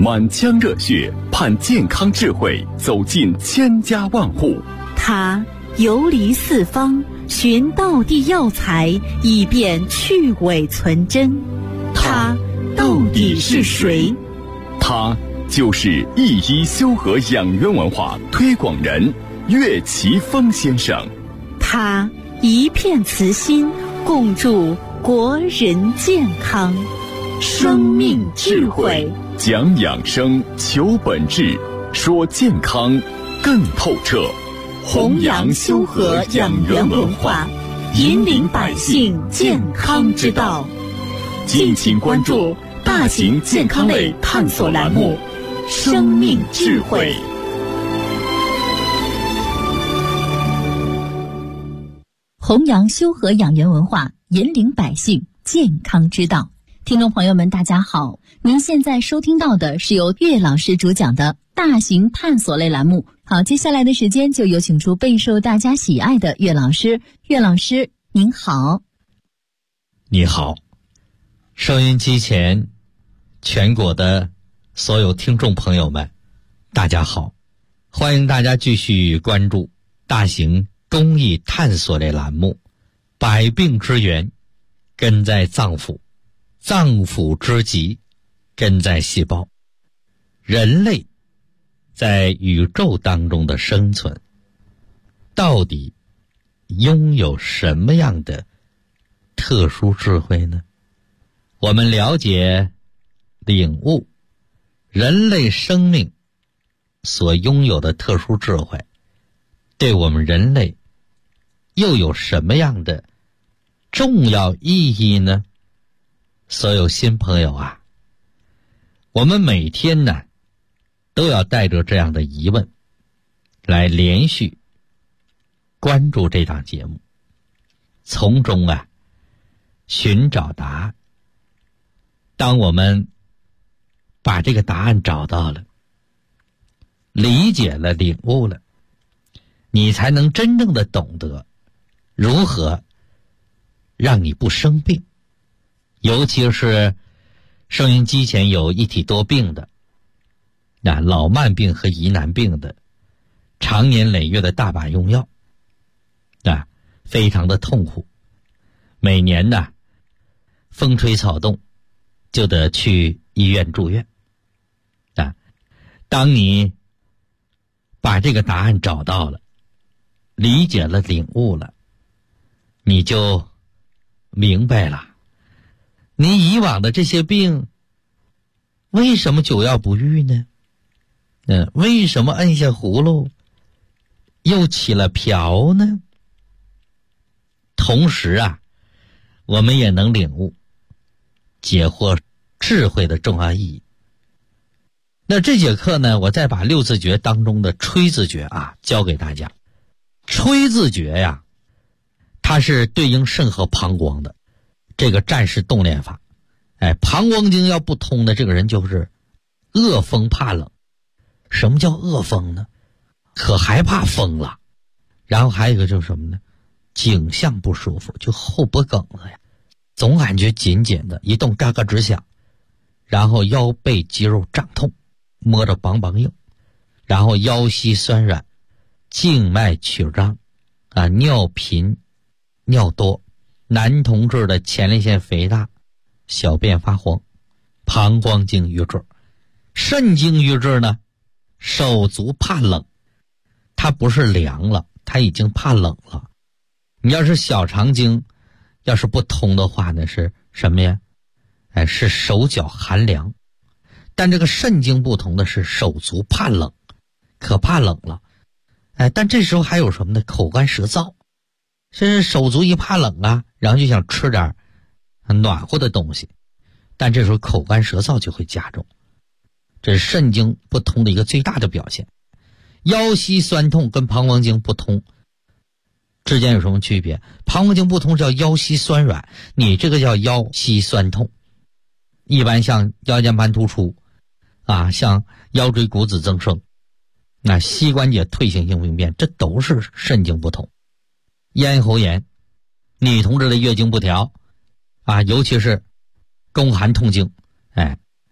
满腔热血盼健康智慧走进千家万户。 他游离四方，寻道地药材，以便去伪存真。他到底是谁？ 他就是一医修和养元文化推广人岳奇峰先生。 他一片慈心，共筑国人健康。生命智慧， 讲养生，求本质，说健康更透彻。 弘扬修和养元文化，引领百姓健康之道。敬请关注大型健康类探索栏目《生命智慧》。 弘扬修和养元文化，引领百姓健康之道。听众朋友们，大家好，您现在收听到的是由岳老师主讲的大型探索类栏目。好，接下来的时间就有请出备受大家喜爱的岳老师。岳老师您好。 你好，收音机前全国的所有听众朋友们，大家好，欢迎大家继续关注大型公益探索类栏目，百病之源根在脏腑，脏腑之疾根在细胞。人类在宇宙当中的生存，到底拥有什么样的特殊智慧呢？我们了解、领悟人类生命所拥有的特殊智慧，对我们人类又有什么样的重要意义呢？所有新朋友啊，我们每天呢都要带着这样的疑问来连续关注这档节目，从中啊寻找答案。当我们把这个答案找到了，理解了，领悟了，你才能真正的懂得如何让你不生病。尤其是收音机前有一体多病的，老慢病和疑难病的，常年累月的大把用药，非常的痛苦。每年呢，风吹草动就得去医院住院。当你把这个答案找到了，理解了，领悟了，你就明白了，你以往的这些病为什么久药不愈呢？为什么摁下葫芦又起了瓢呢？同时啊，我们也能领悟解惑智慧的重要意义。那这节课呢，我再把六字诀当中的吹字诀教给大家。吹字诀呀，它是对应肾和膀胱的这个战士动练法。膀胱经要不通的这个人就是恶风怕冷。什么叫恶风呢？可害怕风了。然后还有一个就是什么呢？颈项不舒服，就后脖梗子呀，总感觉紧紧的，一动嘎嘎直响。然后腰背肌肉胀痛，摸着梆梆硬。然后腰膝酸软，静脉曲张尿频尿多，男同志的前列腺肥大，小便发黄，膀胱经瘀滞。肾经瘀滞呢，手足怕冷，它不是凉了，它已经怕冷了。你要是小肠经要是不通的话呢，是什么呀？是手脚寒凉。但这个肾经不同的是手足怕冷，可怕冷了。但这时候还有什么呢？口干舌燥。是手足一怕冷然后就想吃点暖和的东西，但这时候口干舌燥就会加重。这是肾经不通的一个最大的表现。腰膝酸痛跟膀胱经不通之间有什么区别？膀胱经不通叫腰膝酸软，你这个叫腰膝酸痛。一般像腰间盘突出像腰椎骨质增生，膝关节退行性病变，这都是肾经不通。咽喉炎，女同志的月经不调尤其是宫寒痛经，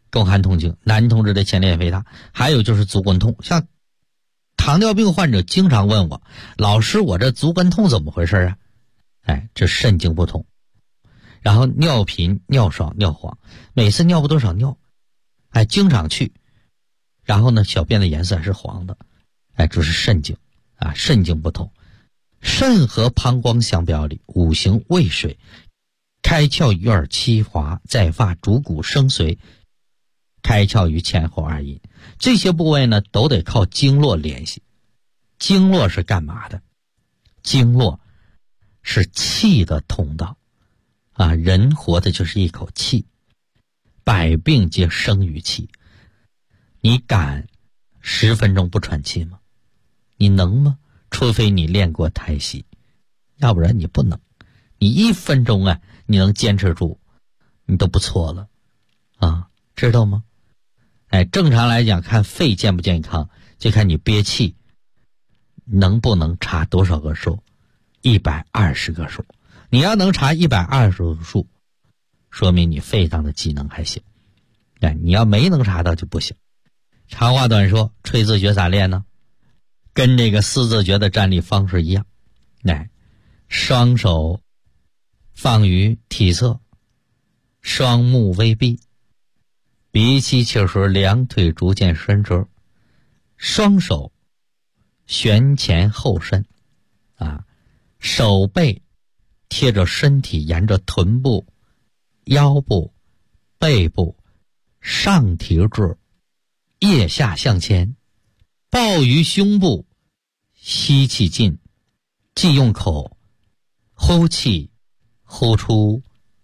宫寒痛经，男同志的前列腺肥大，还有就是足跟痛。像糖尿病患者经常问我，老师，我这足跟痛怎么回事啊？这肾经不通，然后尿频、尿少、尿黄，每次尿不多少尿，经常去，然后呢，小便的颜色还是黄的，这是肾经啊，肾经不通。肾和膀胱相表里，五行渭水，开窍于耳七华，在发主骨生髓，开窍于前后二阴，这些部位呢都得靠经络联系。经络是干嘛的？经络是气的通道啊，人活的就是一口气，百病皆生于气。你敢10分钟不喘气吗？你能吗？除非你练过太极，要不然你不能。你1分钟你能坚持住，你都不错了啊，知道吗？正常来讲，看肺健不健康，就看你憋气能不能查多少个数，120个数。你要能查120个数，说明你肺脏的机能还行。你要没能查到就不行。长话短说，吹字诀咋练呢？跟这个4字诀的站立方式一样，双手放于体侧，双目微闭，鼻吸气时两腿逐渐伸直，双手旋前后伸手背贴着身体，沿着臀部、腰部、背部上提至腋下向前，抱于胸部，吸气进，既用口呼气，呼出，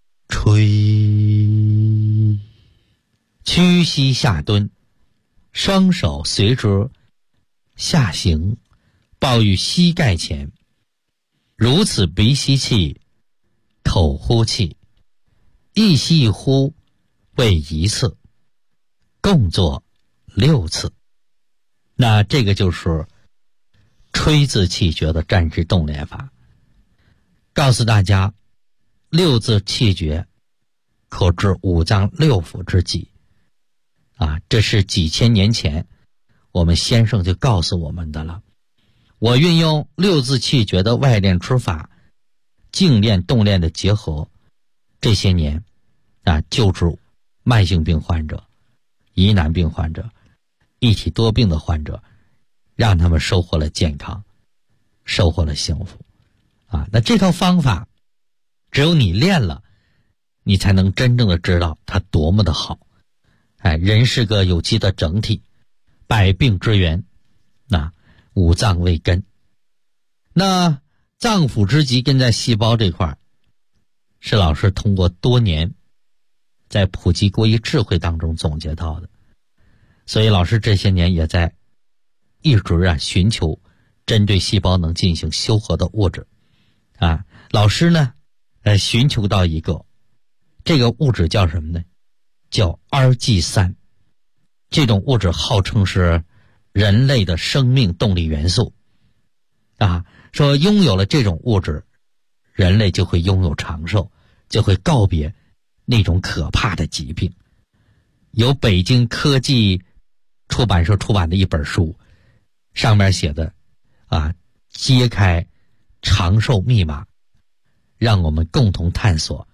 吹。屈膝下蹲，双手随之下行，抱于膝盖前，如此鼻吸气，口呼气，一吸一呼为1次，共做6次。那这个就是吹字气诀的站姿动练法。告诉大家，6字气诀可治五脏六腑之疾这是几千年前我们先生就告诉我们的了。我运用6字气诀的外练之法，静练动练的结合，这些年救治慢性病患者、疑难病患者、一体多病的患者，让他们收获了健康，收获了幸福那这套方法只有你练了，你才能真正的知道它多么的好。人是个有机的整体，百病之源，五脏为根。那脏腑之疾跟在细胞这块，是老师通过多年在普及国医智慧当中总结到的。所以老师这些年也在一直寻求针对细胞能进行修合的物质老师呢寻求到一个，这个物质叫什么呢？叫 Rg3。 这种物质号称是人类的生命动力元素说拥有了这种物质，人类就会拥有长寿，就会告别那种可怕的疾病。由北京科技出版社出版的一本书，上面写的揭开长寿密码，让我们共同探索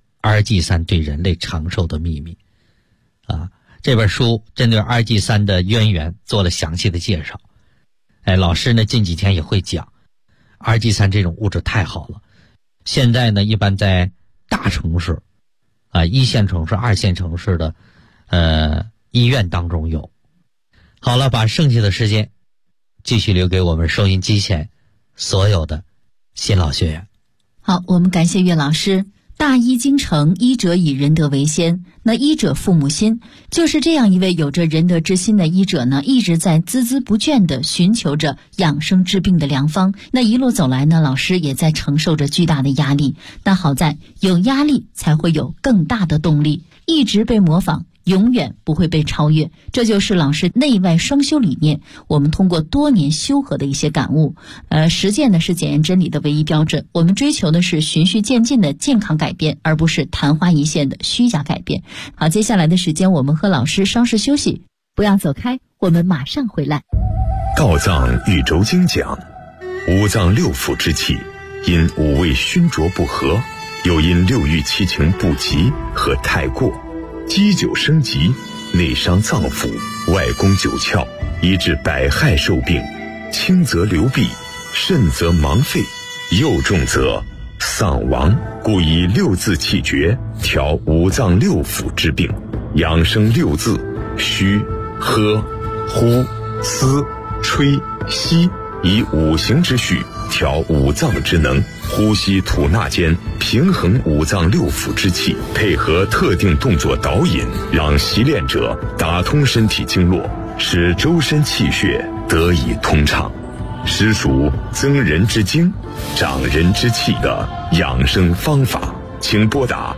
Rg3 对人类长寿的秘密这本书针对 Rg3 的渊源做了详细的介绍。老师呢近几天也会讲 Rg3 这种物质太好了，现在呢一般在大城市1线城市、2线城市的医院当中有。好了，把剩下的时间继续留给我们收音机前所有的新老学员。 好，我们感谢岳老师。大医精诚，医者以仁德为先，那医者父母心，就是这样一位有着仁德之心的医者呢，一直在孜孜不倦地寻求着养生治病的良方。那一路走来呢，老师也在承受着巨大的压力，但好在有压力才会有更大的动力，一直被模仿， 永远不会被超越。这就是老师内外双修理念，我们通过多年修和的一些感悟。实践呢是检验真理的唯一标准。我们追求的是循序渐进的健康改变，而不是昙花一现的虚假改变。好，接下来的时间我们和老师稍事休息，不要走开，我们马上回来。 道藏宇轴经讲，五脏六腑之气因五味熏浊不和，又因六欲七情不及和太过，积久生疾，内伤脏腑，外攻九窍，以致百害受病，轻则流弊，甚则盲废，又重则丧亡。故以六字气诀调五脏六腑之病，养生六字：虚、喝、呼、思、吹、吸，以五行之序调五脏之能，呼吸吐纳间平衡五脏六腑之气，配合特定动作导引，让习练者打通身体经络，使周身气血得以通畅，实属增人之精、长人之气的养生方法。请拨打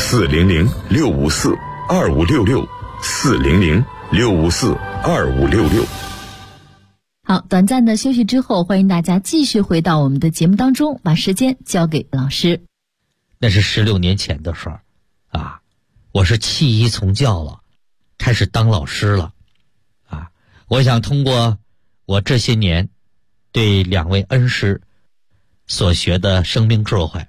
400-6546-2566，400-654-2566。 好，短暂的休息之后，欢迎大家继续回到我们的节目当中，把时间交给老师。 那是16年前的事儿啊，我是弃医从教了，开始当老师了啊。我想通过我这些年对2位恩师所学的生命智慧，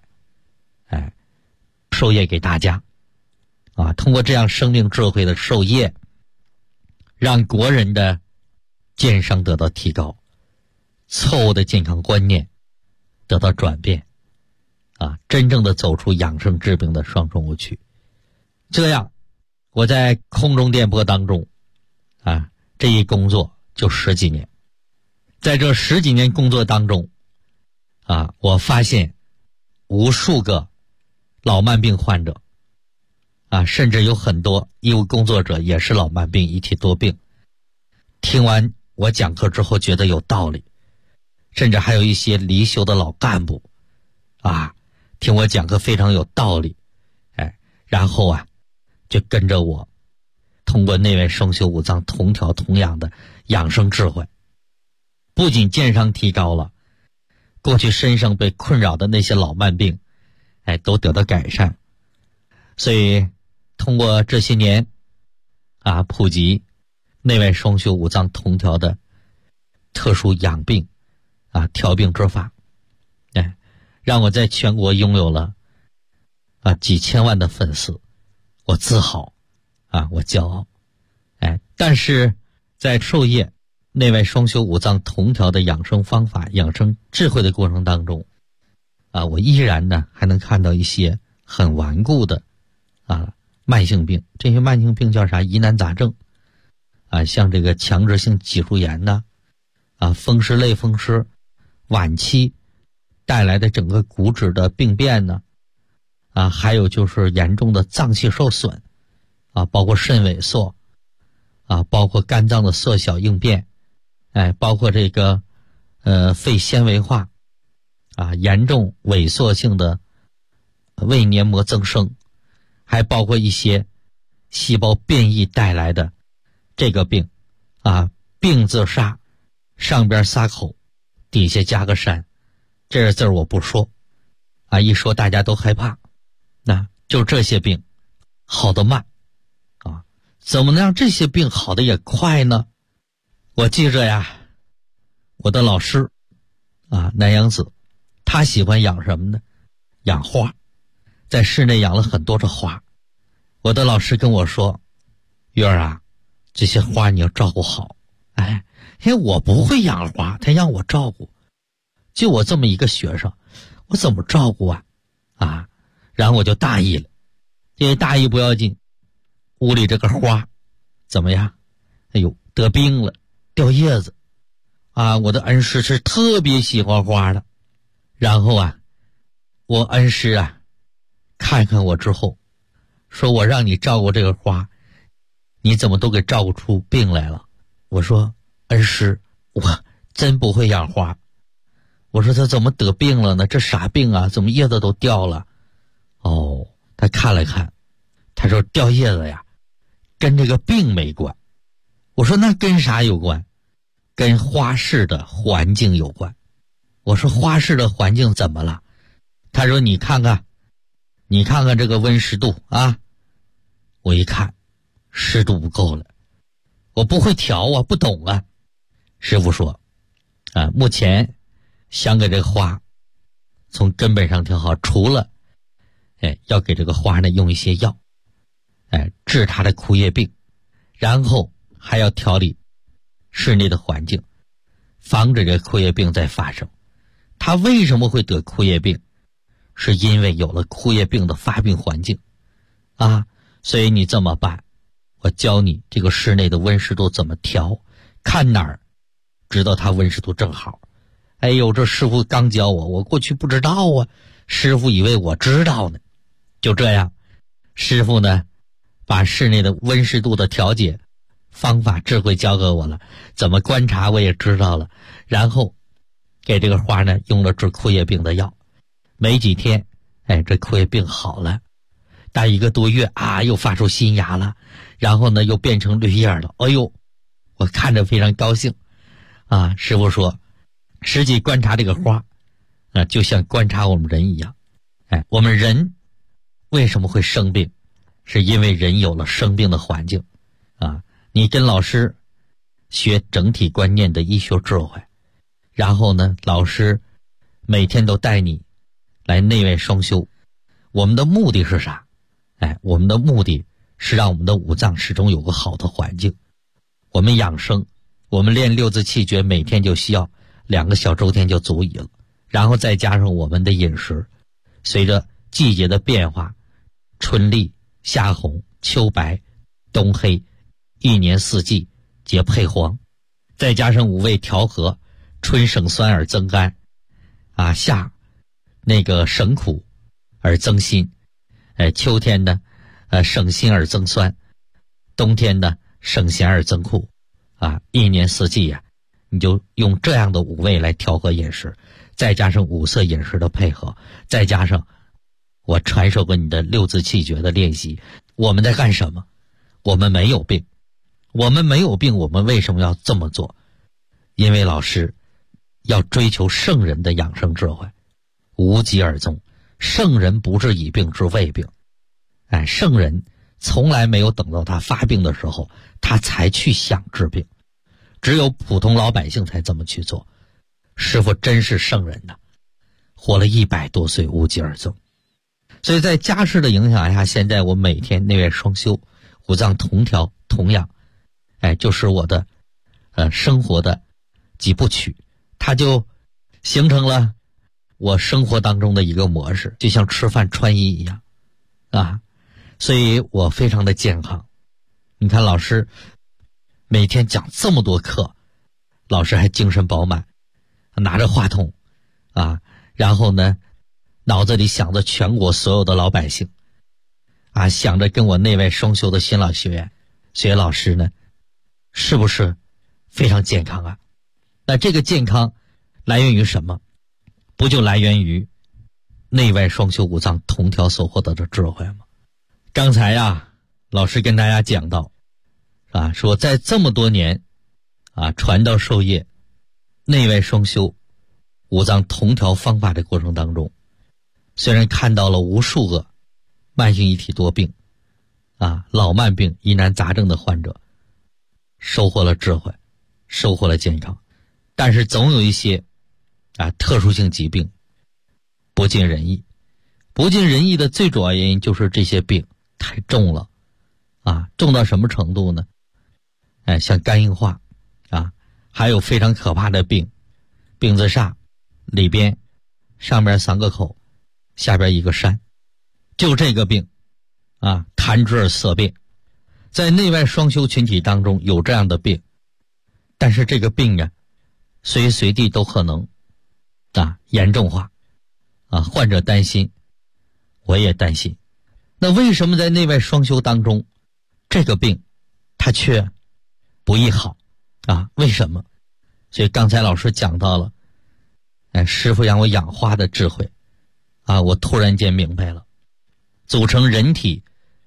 授业给大家啊。通过这样生命智慧的授业，让国人的健康得到提高，错误的健康观念得到转变啊，真正的走出养生治病的双重误区。这样我在空中电波当中啊，这一工作就10几年。在这10几年工作当中啊，我发现无数个老慢病患者啊，甚至有很多医务工作者也是老慢病、一体多病。听完我讲课之后觉得有道理，甚至还有一些离休的老干部啊，听我讲课非常有道理，然后啊就跟着我通过内外双修五脏同调同养的养生智慧，不仅健康提高了，过去身上被困扰的那些老慢病都得到改善。所以通过这些年啊，普及内外双修五脏同调的特殊养病啊调病之法，让我在全国拥有了几千万的粉丝，我自豪啊，我骄傲。但是在授业内外双修五脏同调的养生方法、养生智慧的过程当中啊，我依然呢还能看到一些很顽固的慢性病。这些慢性病叫啥？疑难杂症啊，像这个强直性脊柱炎呐，风湿类风湿晚期带来的整个骨质的病变呢，还有就是严重的脏器受损包括肾萎缩包括肝脏的缩小应变，包括这个肺纤维化严重萎缩性的胃黏膜增生，还包括一些细胞变异带来的这个病病字煞，上边撒口，底下加个山，这个字儿我不说一说大家都害怕。那就这些病好得慢怎么能让这些病好的也快呢？我记着呀，我的老师南阳子，他喜欢养什么呢？养花，在室内养了很多的花。我的老师跟我说，玉儿这些花你要照顾好。因为我不会养花，他让我照顾，就我这么一个学生，我怎么照顾然后我就大意了。因为大意不要紧，屋里这个花怎么样？得病了，掉叶子我的恩师是特别喜欢花的。然后我恩师看看我之后说，我让你照顾这个花，你怎么都给照顾出病来了？我说恩师，我真不会养花。我说他怎么得病了呢？这啥病怎么叶子都掉了？他看了看，他说掉叶子跟这个病没关。我说那跟啥有关？跟花市的环境有关。我说花市的环境怎么了？他说你看看这个温湿度啊。我一看湿度不够了，我不会调啊，不懂啊。师傅说目前想给这个花从根本上调好，除了要给这个花呢用一些药治它的枯叶病，然后还要调理室内的环境，防止这枯叶病再发生。他为什么会得枯叶病？是因为有了枯叶病的发病环境所以你这么办，我教你这个室内的温湿度怎么调，看哪儿知道它温湿度正好。哎呦，这师傅刚教我过去不知道啊，师傅以为我知道呢。就这样，师傅呢把室内的温湿度的调节方法智慧教给我了，怎么观察我也知道了，然后给这个花呢用了治枯叶病的药。没几天这枯叶病好了，大1个多月又发出新芽了，然后呢又变成绿叶了。哎呦，我看着非常高兴师傅说实际观察这个花就像观察我们人一样。我们人为什么会生病？是因为人有了生病的环境你跟老师学整体观念的医学智慧，然后呢老师每天都带你来内外双修。我们的目的是啥？我们的目的是让我们的五脏始终有个好的环境。我们养生，我们练六字气诀每天就需要2个小周天就足矣了，然后再加上我们的饮食，随着季节的变化，春丽、夏红、秋白、冬黑，1年4季皆配黄，再加上5味调和，春省酸而增甘夏那个省苦而增辛，秋天呢省辛而增酸，冬天呢省咸而增苦1年4季你就用这样的5味来调和饮食，再加上5色饮食的配合，再加上我传授给你的六字气诀的练习，我们在干什么？我们没有病。我们没有病，我们为什么要这么做？因为老师要追求圣人的养生智慧，无疾而终。圣人不是以病治未病，圣人从来没有等到他发病的时候他才去想治病，只有普通老百姓才这么去做。师父真是圣人呐，活了100多岁无疾而终。所以在家事的影响下，现在我每天内外双修，五脏同调同养，就是我的生活的几部曲，它就形成了我生活当中的一个模式，就像吃饭穿衣一样所以我非常的健康。你看老师每天讲这么多课，老师还精神饱满，拿着话筒然后呢脑子里想着全国所有的老百姓想着跟我内外双修的新老学员，所以老师呢是不是非常健康那这个健康来源于什么？不就来源于内外双修五脏同调所获得的智慧吗？刚才老师跟大家讲到说在这么多年传道授业内外双修五脏同调方法的过程当中，虽然看到了无数个慢性一体多病老慢病疑难杂症的患者收获了智慧，收获了健康，但是总有一些特殊性疾病不尽人意。不尽人意的最主要原因就是这些病太重了重到什么程度呢？像肝硬化还有非常可怕的病字煞，里边上边3个口，下边1个山，就这个病痰滞而色变。在内外双修群体当中有这样的病，但是这个病随时随地都可能严重化患者担心，我也担心。那为什么在内外双修当中这个病它却不易好为什么？所以刚才老师讲到了师父让我养花的智慧我突然间明白了，组成人体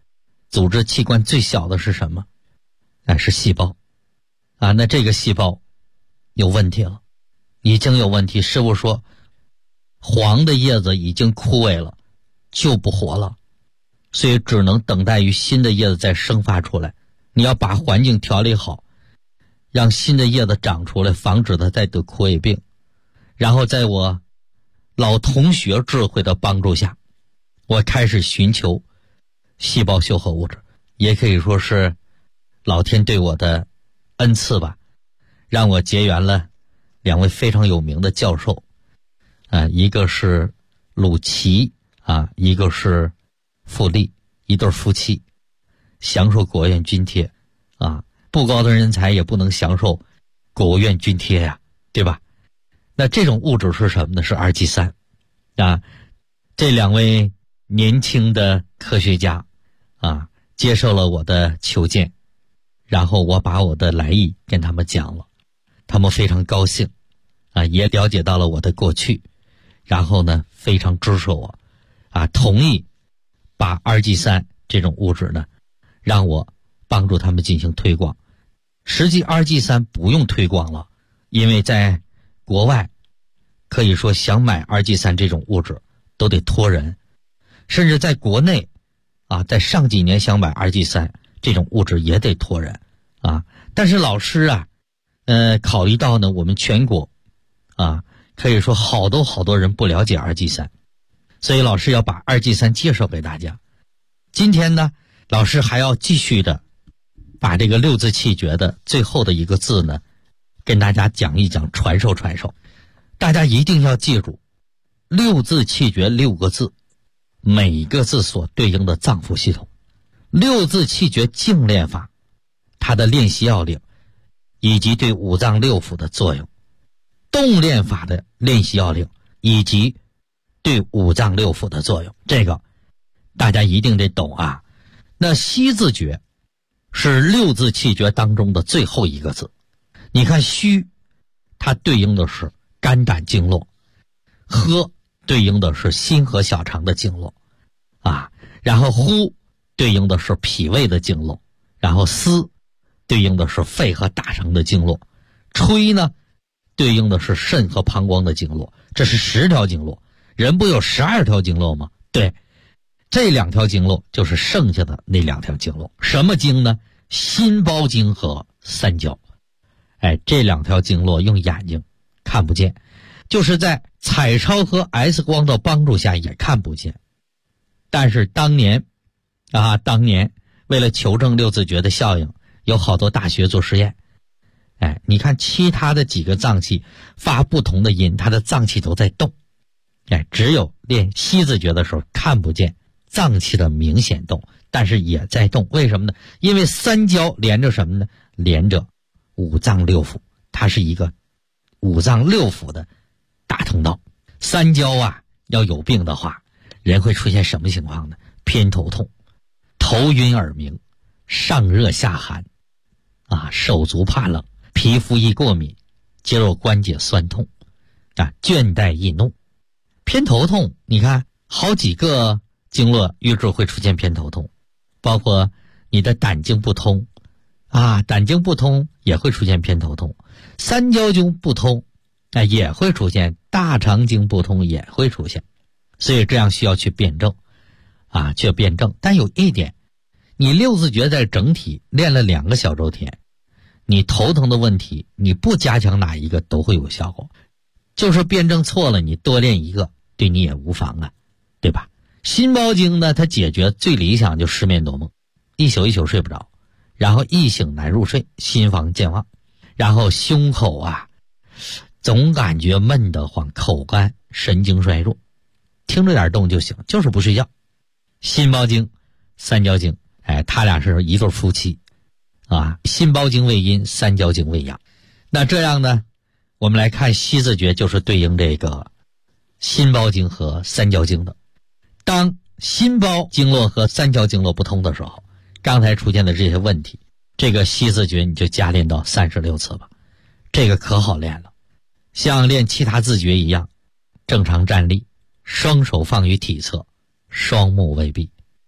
组织器官最小的是什么？是细胞啊。那这个细胞有问题了，已经有问题。师傅说黄的叶子已经枯萎了，就不活了，所以只能等待于新的叶子再生发出来。你要把环境调理好，让新的叶子长出来，防止它再得枯萎病。然后在我老同学智慧的帮助下，我开始寻求细胞修合物质，也可以说是老天对我的恩赐吧，让我结缘了2位非常有名的教授一个是鲁奇一个是傅立，一对夫妻享受国务院津贴不高的人才也不能享受国务院津贴呀，对吧？那这种物质是什么呢？是二基酸这2位年轻的科学家接受了我的求见，然后我把我的来意跟他们讲了，他们非常高兴也了解到了我的过去，然后呢非常支持我同意把二基酸这种物质呢让我帮助他们进行推广。实际二基酸不用推广了，因为在国外可以说想买二基酸这种物质都得托人，甚至在国内在上几年想买二基酸这种物质也得托人但是老师考虑到呢我们全国可以说好多人不了解二基酸，所以老师要把二基酸介绍给大家。今天呢老师还要继续的把这个六字气诀的最后的一个字呢跟大家讲一讲，传授。大家一定要记住六字气诀6个字，每一个字所对应的脏腑系统。六字气诀静练法它的练习要领以及对五脏六腑的作用，动练法的练习要领以及对五脏六腑的作用，这个大家一定得懂那息字诀是六字气诀当中的最后一个字。你看虚它对应的是肝胆经络，喝对应的是心和小肠的经络然后呼对应的是脾胃的经络，然后思对应的是肺和大肠的经络，吹呢对应的是肾和膀胱的经络。这是10条经络，人不有12条经络吗？对，这2条经络就是剩下的那2条经络。什么经呢？心包经和三焦。这2条经络用眼睛看不见，就是在彩超和 X 光的帮助下也看不见。但是当年为了求证六字诀的效应，有好多大学做实验。你看其他的几个脏器发不同的音，它的脏器都在动。只有练息字诀的时候看不见脏器的明显动，但是也在动。为什么呢？因为三焦连着什么呢？连着五脏六腑，它是一个五脏六腑的大通道。三焦要有病的话，人会出现什么情况呢？偏头痛、头晕耳鸣、上热下寒手足怕冷、皮肤易过敏、肌肉关节酸痛倦怠易怒。偏头痛你看好几个经络瘀滞会出现偏头痛，包括你的胆经不通胆经不通也会出现偏头痛，三焦经不通也会出现，大肠经不通也会出现。所以这样需要去辩证去辩证。但有一点，你六字诀在整体练了2个小周天，你头疼的问题你不加强哪一个都会有效果，就是辩证错了，你多练一个对你也无妨对吧？心包经呢，它解决最理想就失眠多梦，一宿一宿睡不着，然后一醒难入睡，心房健忘，然后胸口总感觉闷得慌，口干，神经衰弱，听着点动就行，就是不睡觉。心包经、三焦经他俩是一对夫妻心包经为阴，三焦经为阳。那这样呢，我们来看息字诀就是对应这个心包经和三焦经的。当心包经络和三焦经络不通的时候，刚才出现的这些问题，这个息字诀你就加练到36次吧，这个可好练了。像练其他字诀一样，正常站立，双手放于体侧，双目微闭，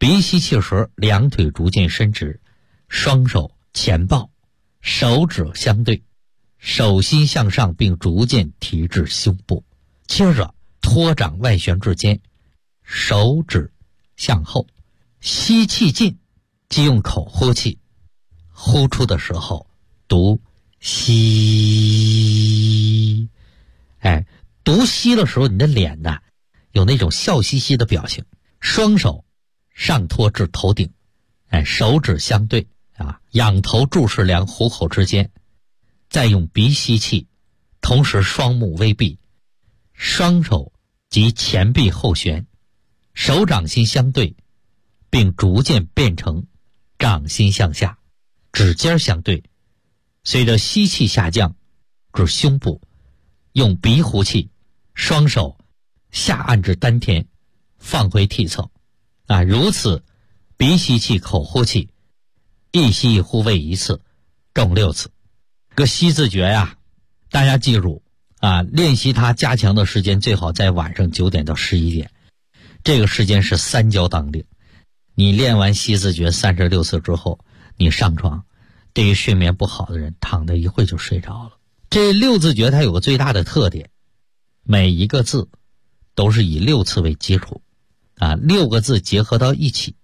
鼻吸气时，两腿逐渐伸直，双手前抱，手指相对，手心向上并逐渐提至胸部。接着托掌外旋至肩，手指向后，吸气进，即用口呼气，呼出的时候读吸。读吸的时候，你的脸呢有那种笑嘻嘻的表情，双手上托至头顶，手指相对仰头注视两虎口之间，再用鼻吸气，同时双目微闭，双手及前臂后旋，手掌心相对，并逐渐变成掌心向下，指尖相对，随着吸气下降至胸部，用鼻呼气，双手下按至丹田，放回体侧如此鼻吸气口呼气，一吸一呼为一次，共6次。个吸字诀大家记住练习它加强的时间最好在晚上9点到11点，这个时间是3焦当令。你练完吸字诀36次之后，你上床，对于睡眠不好的人躺着一会就睡着了。这6字诀它有个最大的特点，每一个字都是以6次为基础6个字结合到一起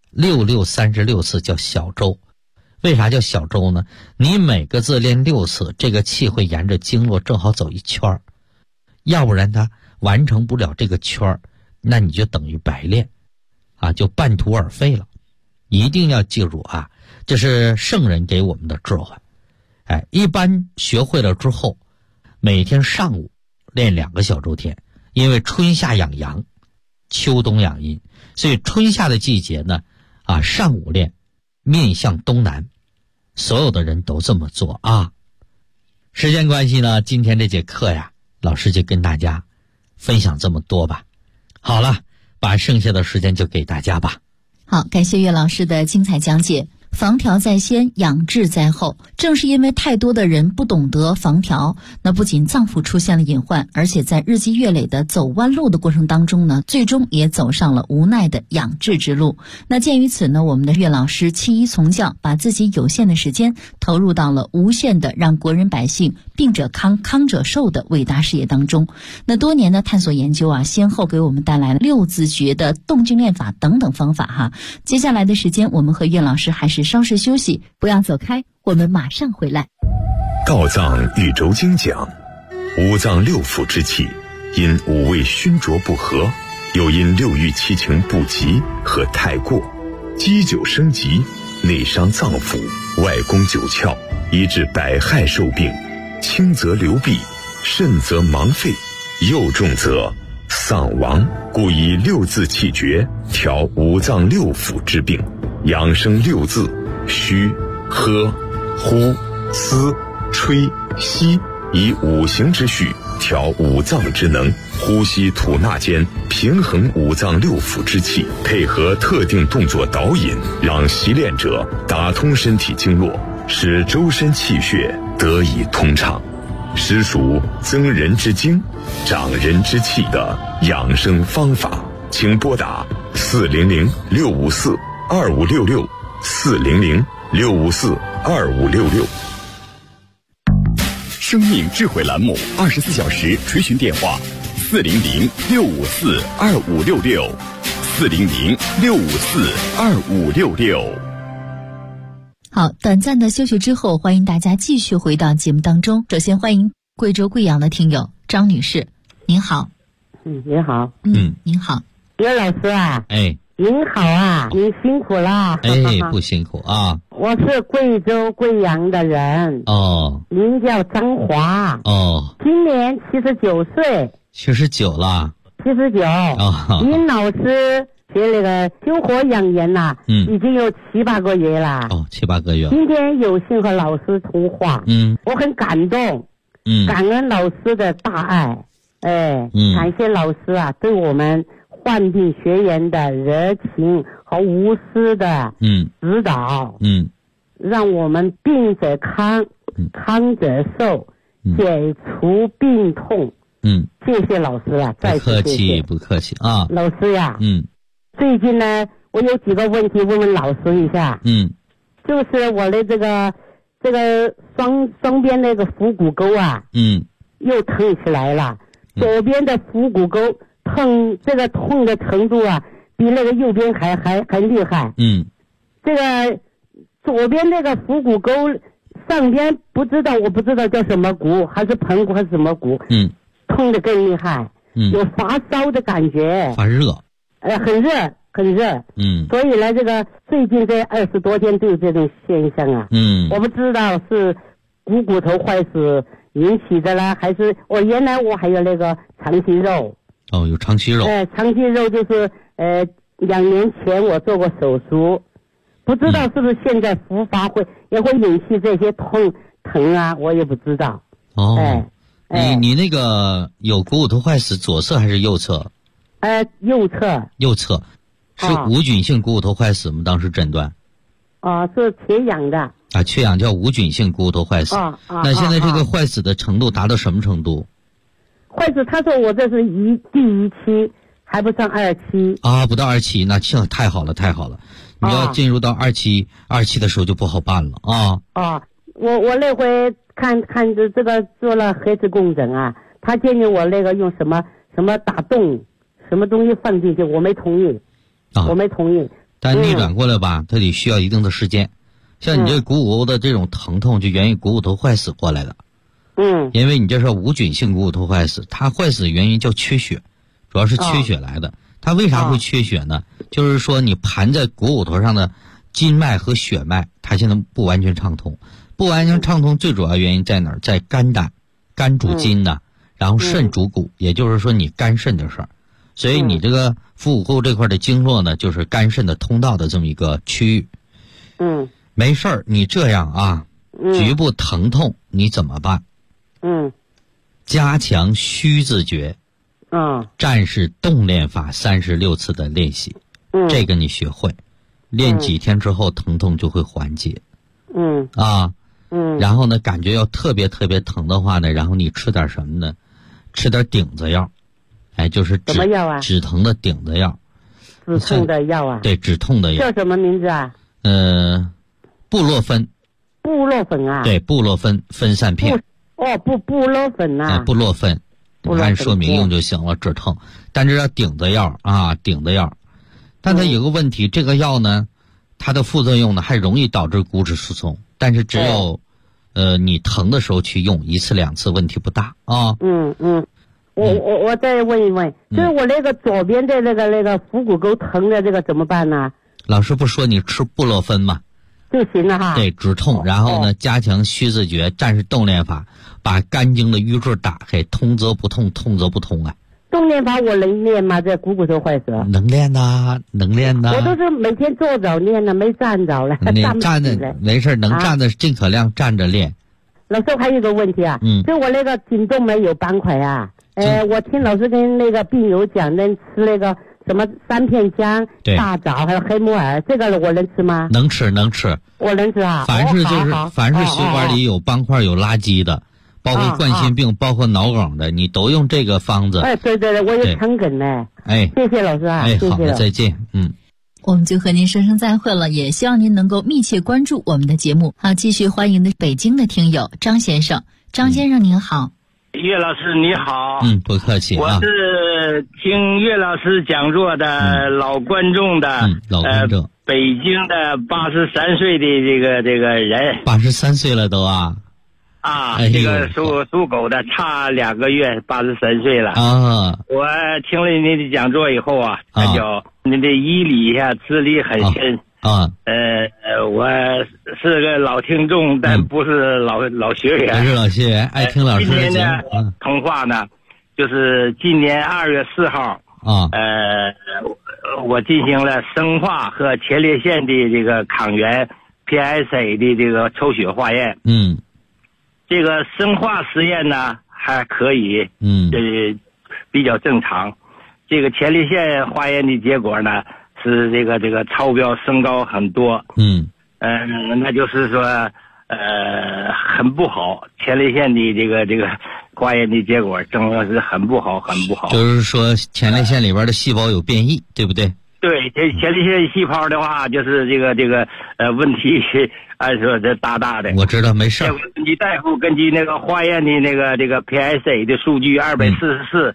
，6636次叫小周。为啥叫小周呢？你每个字练6次，这个气会沿着经络正好走一圈，要不然它完成不了这个圈，那你就等于白练就半途而废了。一定要记住这是圣人给我们的智慧。一般学会了之后，每天上午练2个小周天，因为春夏养阳，秋冬养阴，所以春夏的季节呢上午练，面向东南，所有的人都这么做时间关系呢，今天这节课老师就跟大家分享这么多吧。好了，把剩下的时间就给大家吧。 好，感谢岳老师的精彩讲解。防调在先，养志在后。正是因为太多的人不懂得防调，那不仅脏腑出现了隐患，而且在日积月累的走弯路的过程当中呢，最终也走上了无奈的养志之路。那鉴于此呢，我们的岳老师弃医从教，把自己有限的时间投入到了无限的让国人百姓病者康康者寿的伟大事业当中。那多年的探索研究先后给我们带来了6字诀的动静练法等等方法接下来的时间，我们和岳老师还是稍事休息，不要走开，我们马上回来。 道藏宇宙经讲，五脏六腑之气因五味熏灼不和，又因六欲七情不及和太过，积久生疾，内伤脏腑，外攻九窍，以致百害受病，轻则流弊，甚则盲废，又重则丧亡。故以6字气诀调五脏六腑之病，养生6字：虚、喝、呼、思、吹、吸，以五行之序调五脏之能，呼吸吐纳间平衡五脏六腑之气，配合特定动作导引，让习练者打通身体经络，使周身气血得以通畅，实属增人之精，长人之气的养生方法。请拨打400-654-2566 400-654-2566。 生命智慧栏目24小时垂询电话400-654-2566 400-654-2566。 好，短暂的休息之后，欢迎大家继续回到节目当中。首先欢迎贵州贵阳的听友张女士，您好。 您好。 您好。 岳老师您好您辛苦了。 不辛苦我是贵州贵阳的人。您叫张华。今年79岁。 79了。 79。您老师学那个修活养颜已经有7、8个月了。 7、8个月。 今天有幸和老师通话。我很感动。感恩老师的大爱。感谢老师对我们患病学员的热情和无私的指导。让我们病者康，康者寿，解除病痛。谢谢老师再次谢谢。 不客气老师最近呢， 我有几个问题问问老师一下。就是我的这个双边那个腹股沟啊，又疼起来了。左边的腹股沟痛的程度啊，比那个右边还厉害。这个左边那个腹股沟上边我不知道叫什么骨，还是盆骨还是什么骨，痛得更厉害。有发烧的感觉， 发热， 很热，所以呢，这个最近这20多天都有这种现象啊，我不知道是股头坏死引起的啦，还是原来我还有那个肠息肉。 有肠息肉。 肠息肉就是2年前我做过手术，不知道是不是现在复发也会引起这些疼啊，我也不知道。 你那个有股骨头坏死，左侧还是右侧？ 右侧。 是无菌性股骨头坏死吗？当时诊断？ 是缺氧的。 缺氧叫无菌性股骨头坏死。那现在这个坏死的程度达到什么程度？ 坏死，他说我这是第1期，还不上2期。 不到2期，那太好了。你要进入到2期的时候就不好办了啊。 我那回看着这个做了核磁共振啊，他建议我那个用什么打洞，什么东西放进去，我没同意。 但逆转过来吧，它得需要一定的时间。像你这股骨沟的这种疼痛，就源于股骨头坏死过来的。因为你这是无菌性股骨头坏死，它坏死的原因叫缺血，主要是缺血来的。它为啥会缺血呢？就是说你盘在股骨头上的筋脉和血脉，它现在不完全畅通。不完全畅通最主要原因在哪儿？在肝胆，肝主筋的，然后肾主骨，也就是说你肝肾的事儿。所以你这个腹股沟这块的经络呢，就是肝肾的通道的这么一个区域。没事儿，你这样啊，局部疼痛你怎么办？加强虚字诀，战士动练法36次的练习，这个你学会，练几天之后疼痛就会缓解。然后呢，感觉要特别特别疼的话呢，然后你吃点什么呢？吃点顶子药。就是什么药啊？ 止疼的顶子药。 止痛的药啊？ 对，止痛的药。 叫什么名字啊？ 布洛芬。 布洛芬啊？ 对，布洛芬分散片。 布洛芬啊。 布洛芬，你按说明用就行了，止痛。但这叫顶子药啊，顶子药。但它有个问题，这个药呢，它的副作用呢还容易导致骨质疏松，但是只有你疼的时候去用1次2次问题不大啊。 我再问一问，就是我那个左边的那个腹股沟疼的这个怎么办呢？ 老师不说你吃布洛芬吗？ 就行了哈。 对，止痛，然后呢，加强虚字诀，战士动练法，把肝经的瘀滞打开，通则不痛，痛则不通啊。 动练法我能练吗？这股骨头坏死？ 能练呐。 我都是每天坐着练的，没站着了。 你站着没事，能站的尽可量站着练。 老师还有一个问题啊，就我那个颈动脉有斑块啊。我听老师跟那个病友讲，能吃那个什么3片姜、大枣还有黑木耳，这个我能吃吗？ 能吃。 我能吃啊。 凡是血管里有斑块有垃圾的，包括冠心病，包括脑梗的，你都用这个方子。 对，我有肠梗呢。谢谢老师啊。 好的，再见。 我们就和您说声再会了，也希望您能够密切关注我们的节目。好，继续欢迎的北京的听友张先生。张先生您好。 岳老师你好。 不客气。 我是听岳老师讲座的老观众的， 老观众， 北京的83岁的这个人。 83岁了都啊？ 这个属狗的，差2个月83岁了啊。 我听了您的讲座以后啊，感觉您的医理呀资历很深。我是个老听众，但不是老学员。 不是老学员，爱听老师的节目。 今年的通话呢，就是今年2月4号。我进行了生化和前列腺的这个抗原 PSA 的这个抽血化验。这个生化实验呢还可以，比较正常。这个前列腺化验的结果呢是这个超标升高很多。那就是说很不好，前列腺的这个化验的结果真的是很不好。就是说前列腺里边的细胞有变异，对不对？ 对，这前列腺细胞的话，就是这个问题，按说这大的。 我知道，没事。 根据大夫根据那个化验的这个 PSA 的数据244。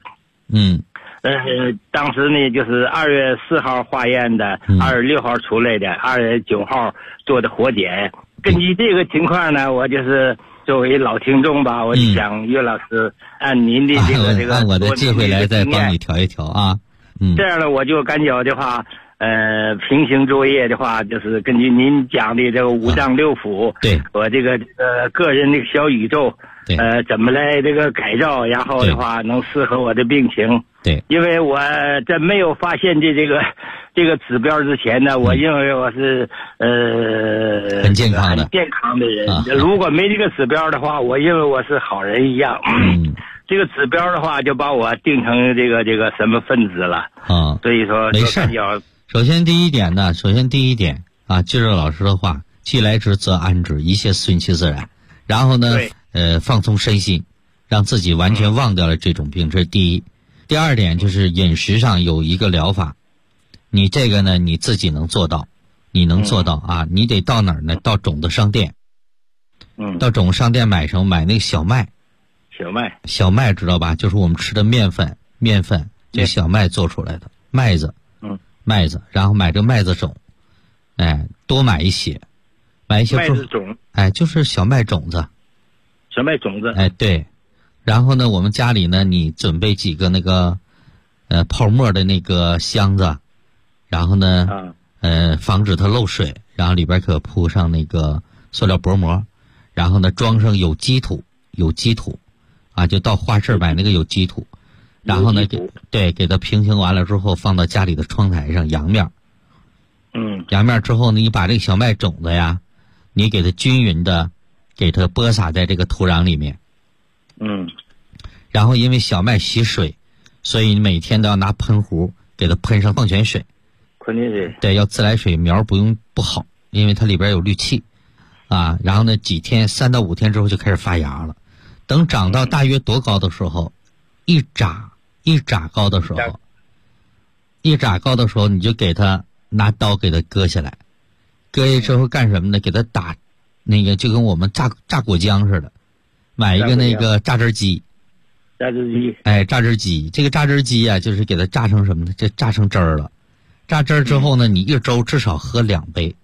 当时呢就是2月4号化验的，2月6号出来的，2月9号做的活检。根据这个情况呢，我就是作为老听众吧，我就想岳老师按您的这个按我的机会来再帮你调一调啊。 这样呢，我就感觉的话，平行作业的话，就是根据您讲的这个五脏六腑， 对， 我这个个人的小宇宙， 对， 怎么来这个改造，然后的话能适合我的病情。 对， 因为我在没有发现这个指标之前呢，我认为我是很健康的人。如果没这个指标的话，我认为我是好人一样。这个指标的话，就把我定成这个什么分子了啊。 所以说没事。首先第一点啊，记着老师的话，既来之则安之，一切顺其自然。然后呢，放松身心，让自己完全忘掉了这种病，这是第一。第二点就是饮食上有一个疗法，你这个呢你自己能做到，你能做到啊？你得到哪儿呢？到种子商店，到种子商店买什么？买那个小麦。小麦知道吧？就是我们吃的面粉，就小麦做出来的麦子，然后买这麦子种，多买一些麦子种， 就是小麦种子，对。然后呢，我们家里呢，你准备几个那个泡沫的那个箱子，然后呢，防止它漏水，然后里边可铺上那个塑料薄膜，然后呢装上有机土啊，就到花市买那个有机土，然后呢给它平行完了之后放到家里的窗台上阳面。阳面之后呢，你把这个小麦种子呀，你给它均匀的给它播撒在这个土壤里面。然后因为小麦吸水，所以你每天都要拿喷壶给它喷上矿泉水。对，要自来水，苗不好，因为它里边有氯气啊。然后呢3到5天之后就开始发芽了。等长到大约多高的时候，一拃高的时候，你就给它拿刀给它割下来。割下之后干什么呢？给它打那个就跟我们榨果浆似的，买一个那个榨汁机。榨汁机，这个榨汁机啊，就是给它榨成什么呢？就榨成汁儿了。榨汁儿之后呢，你一周至少喝2杯。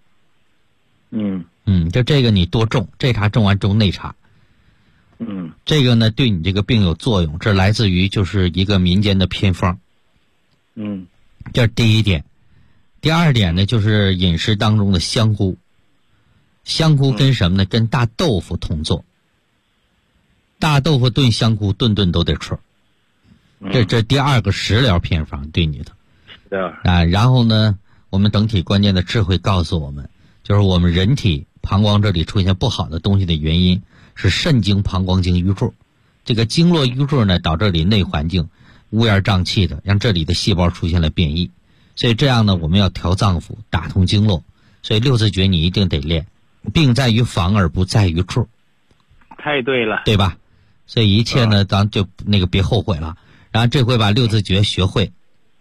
就这个你多种，这茬种完种那茬。这个呢对你这个病有作用，这来自于就是一个民间的偏方。这是第一点。第二点呢，就是饮食当中的香菇。香菇跟什么呢？跟大豆腐同做。大豆腐炖香菇，顿顿都得吃。这第二个食疗偏方对你的。然后呢，我们整体关键的智慧告诉我们，就是我们人体膀胱这里出现不好的东西的原因是肾经、膀胱经瘀滞。这个经络瘀滞呢，导致这里内环境乌烟瘴气的，让这里的细胞出现了变异。所以这样呢，我们要调脏腑，打通经络。所以6字诀你一定得练。病在于防而不在于治。 太对了， 对吧？所以一切呢，咱就别后悔了。然后这回把6字诀学会。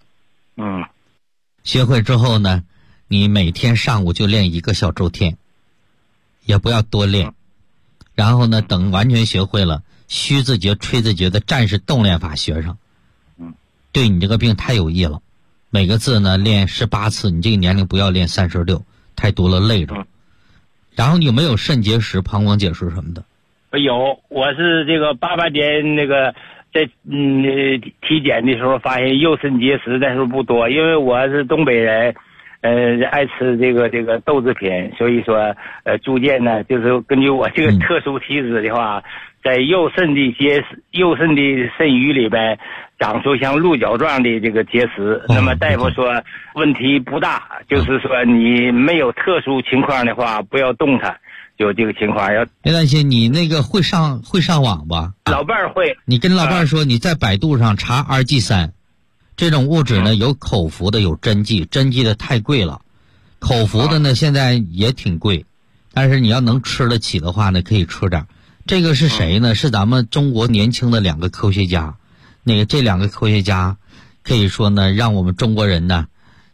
学会之后呢，你每天上午就练1个小周天，也不要多练。然后呢，等完全学会了，虚字诀、吹字诀的战士动练法学上，对你这个病太有益了。每个字呢练18次，你这个年龄不要练36，太多了累着。然后你有没有肾结石、膀胱结石什么的？ 有，我是这个88年那个在体检的时候发现右肾结石，但是不多，因为我是东北人，爱吃这个豆制品，所以说逐渐呢，就是根据我这个特殊体质的话，在右肾的肾盂里边长出像鹿角状的这个结石。那么大夫说问题不大，就是说你没有特殊情况的话，不要动它。有这个情况要别担心。你那个会上网吧？ 老伴儿会。 你跟老伴儿说，你在百度上查 RG3，这种物质呢有口服的，有针剂，针剂的太贵了，口服的呢现在也挺贵，但是你要能吃得起的话呢，可以吃点。这个是谁呢？是咱们中国年轻的2个科学家。这2个科学家可以说呢，让我们中国人呢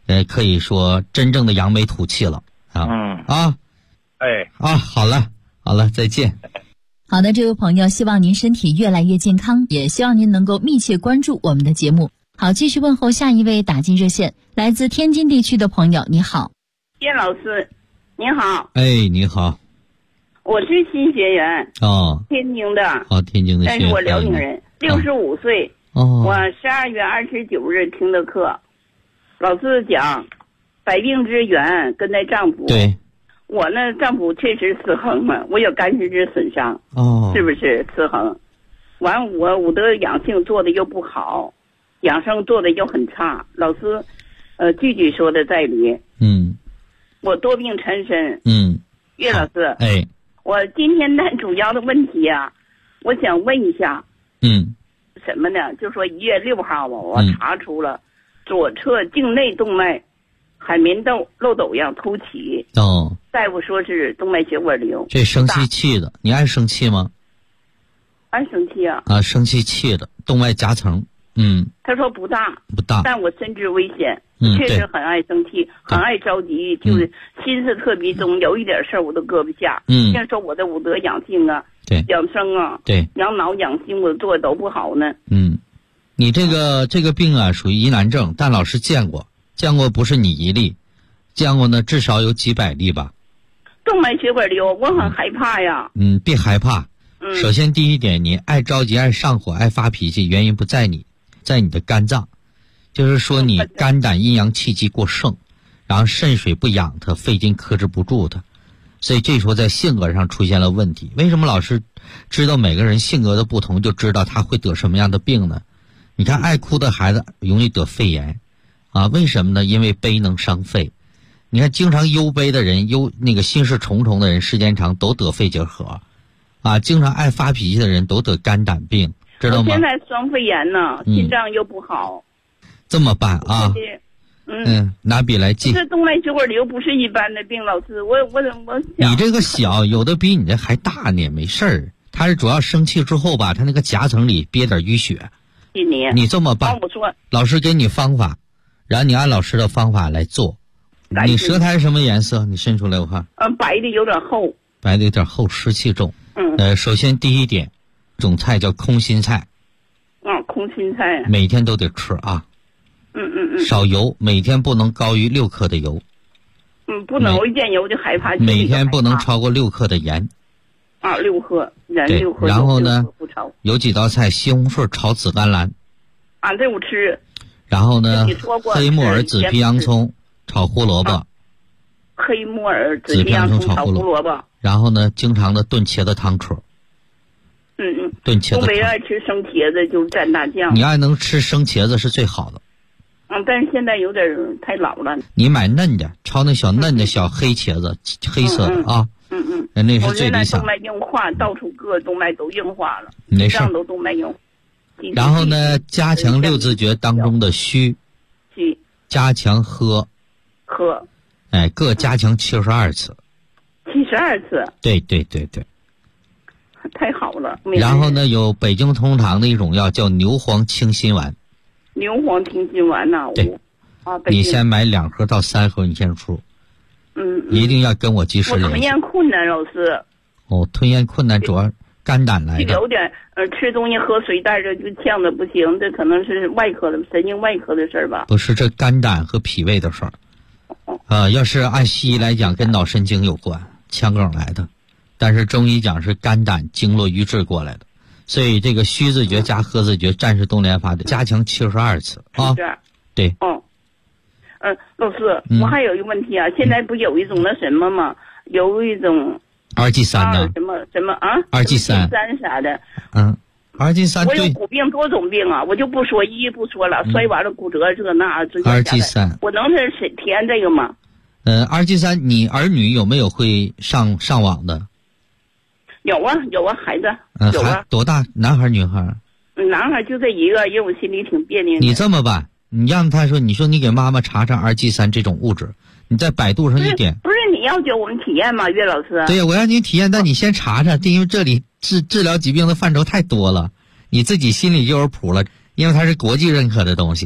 可以说真正的扬眉吐气了啊。好了，再见。 好的，这位朋友，希望您身体越来越健康，也希望您能够密切关注我们的节目。好，继续问候下一位打进热线，来自天津地区的朋友，你好。 叶老师，您好。 你好。 我是新学员。天津的。天津的学员。但是我辽宁人，65岁。我12月29日听的课，老师讲百病之源根在脏腑。 对。 我呢，脏腑确实失衡嘛，我有肝实质损伤。是不是失衡？完，我武德养性做的又不好，养生做的又很差。老师，句句说的在理。我多病缠身。岳老师。我今天的主要的问题啊，我想问一下。什么呢？就说1月6号我查出了左侧颈内动脉海绵漏斗样凸起。大夫说是动脉血管瘤。 这生气气的，你爱生气吗？ 爱生气啊。 生气气的动脉夹层。 他说不大，但我深知危险。确实很爱生气，很爱着急，就是心思特别重，有一点事儿我都搁不下。现在说我的武德养性啊，养生啊，养脑养心我做的都不好呢。 你这个病啊属于疑难症，但老师见过不是你一例，见过呢至少有几百例吧。 动脉血管瘤我很害怕呀。 别害怕。首先第一点，你爱着急爱上火爱发脾气，原因不在你，在你的肝脏，就是说你肝胆阴阳气机过盛，然后肾水不养它，肺经克制不住它，所以这时候在性格上出现了问题。为什么老师知道每个人性格的不同就知道他会得什么样的病呢？你看爱哭的孩子容易得肺炎为什么呢？因为悲能伤肺。你看经常忧悲的人，那个心事重重的人，时间长都得肺结核经常爱发脾气的人都得肝胆病，知道吗？ 我现在双肺炎呢，心脏又不好。 这么办啊？拿笔来记。 这动脉血管瘤不是一般的病，老师，我你这个小，有的比你这还大呢，没事儿。他是主要生气之后吧，他那个夹层里憋点淤血。你这么办？老师给你方法，然后你按老师的方法来做。你舌苔什么颜色？你伸出来我看。 白的有点厚。 白的有点厚，湿气重。首先第一点，种菜叫空心菜。 空心菜。 每天都得吃啊。少油，每天不能高于6克的油。 不能，我一见油就害怕。 每天不能超过6克的盐。 6克，盐6克。 然后呢，有几道菜，西红柿炒紫甘蓝。 这我吃。 然后呢，黑木耳、紫皮洋葱炒胡萝卜。 黑木耳、紫皮洋葱炒胡萝卜。 然后呢，经常的炖茄子汤吃。炖茄子。东北爱吃生茄子，就蘸大酱。 你爱能吃生茄子是最好的。 但是现在有点太老了。 你买嫩的，炒那小嫩的小黑茄子，黑色的啊。那是最理想。 动脉硬化，到处各动脉都硬化了， 没事。 都动脉硬。 然后呢，加强6字诀当中的虚，加强喝，各加强72次。 72次。 对。 太好了。 然后呢，有北京通堂的一种药叫牛黄清心丸。 牛黄清心丸呐。 对。你先买2盒到3盒，你先出。一定要跟我及时联系。 我吞咽困难，老师。 吞咽困难主要肝胆来的。 有点吃东西喝水带着就呛的不行，这可能是外科的神经外科的事儿吧？ 不是，这肝胆和脾胃的事儿。要是按西医来讲，跟脑神经有关，腔梗来的。但是中医讲是肝胆经络瘀滞过来的，所以这个虚字诀加喝字诀战士动联法的加强72次啊。对。 老师，我还有一个问题啊，现在不有一种那什么吗？有一种 2G3呢？ 什么啊 ？2G3 啥的。 2G3。 我有骨病多种病啊，我就不说不说了，摔完了骨折这那。 2G3。 我能是填这个吗 ？2G3，你儿女有没有会上网的？ 有啊，孩子。有啊。 多大？男孩女孩？ 男孩就这一个，因为我心里挺别扭。 你这么办？你让他说，你说你给妈妈查查 2G3 这种物质，你在百度上一点。 不是你要叫我们体验吗，岳老师？ 对呀，我让你体验，但你先查查，因为这里治疗疾病的范畴太多了，你自己心里就有谱了，因为它是国际认可的东西。